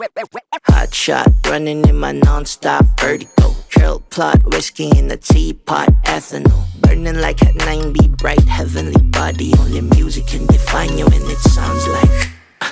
Hot shot, running in my non-stop vertigo. Curl plot, whiskey in the teapot, ethanol. Burning like at 90, bright heavenly body. Only music can define you and it sounds like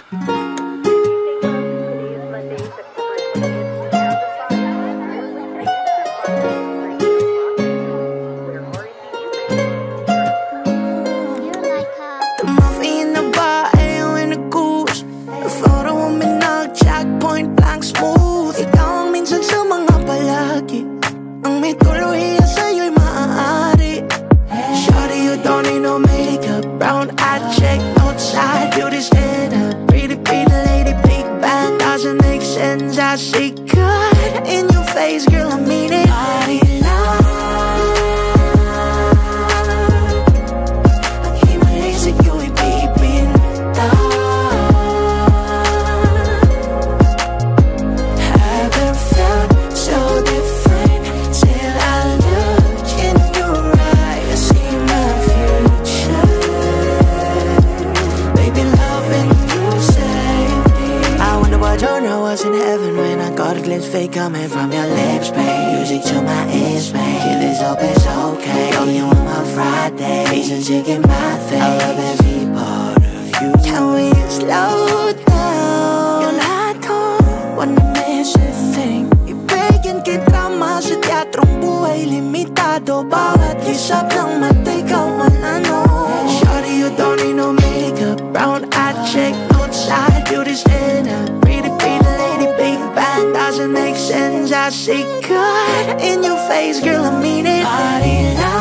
the movie in the bar, ayaw in the goose. The photo of me nag-jack, point blank smooth. Ikaw ang minsan sa mga palagi. Ang may tuluhiya sa'yo'y maaari. Shawty, you don't need no makeup. Brown eye check, outside, beauty stand up. Pretty, pretty lady, big bang, doesn't make sense. I see good in your face, girl, I mean it. Body love, ang himay sa iyo'y pipinta. Haven't felt so different till I look in your eyes, see my future. Baby, loving you saved me. I wonder what genre was in heaven when I got a glimpse fake coming from your lips, babe. Music to my ears, babe. Kill this hope it's okay. Know you on my Friday, reason to get my thing. I love every part of you. Can we slow down? Yung lahat ko, wanna miss a thing. Ibigin kita mas sa teatrong buhay limitado. Bawat kisap ng mata ikaw man ano. Shawty, you don't need no makeup. Brown eye check, outside, beauty stand up. Pretty, pretty lady, big bang, doesn't make sense. I see good in your face, girl, I mean it. Body now.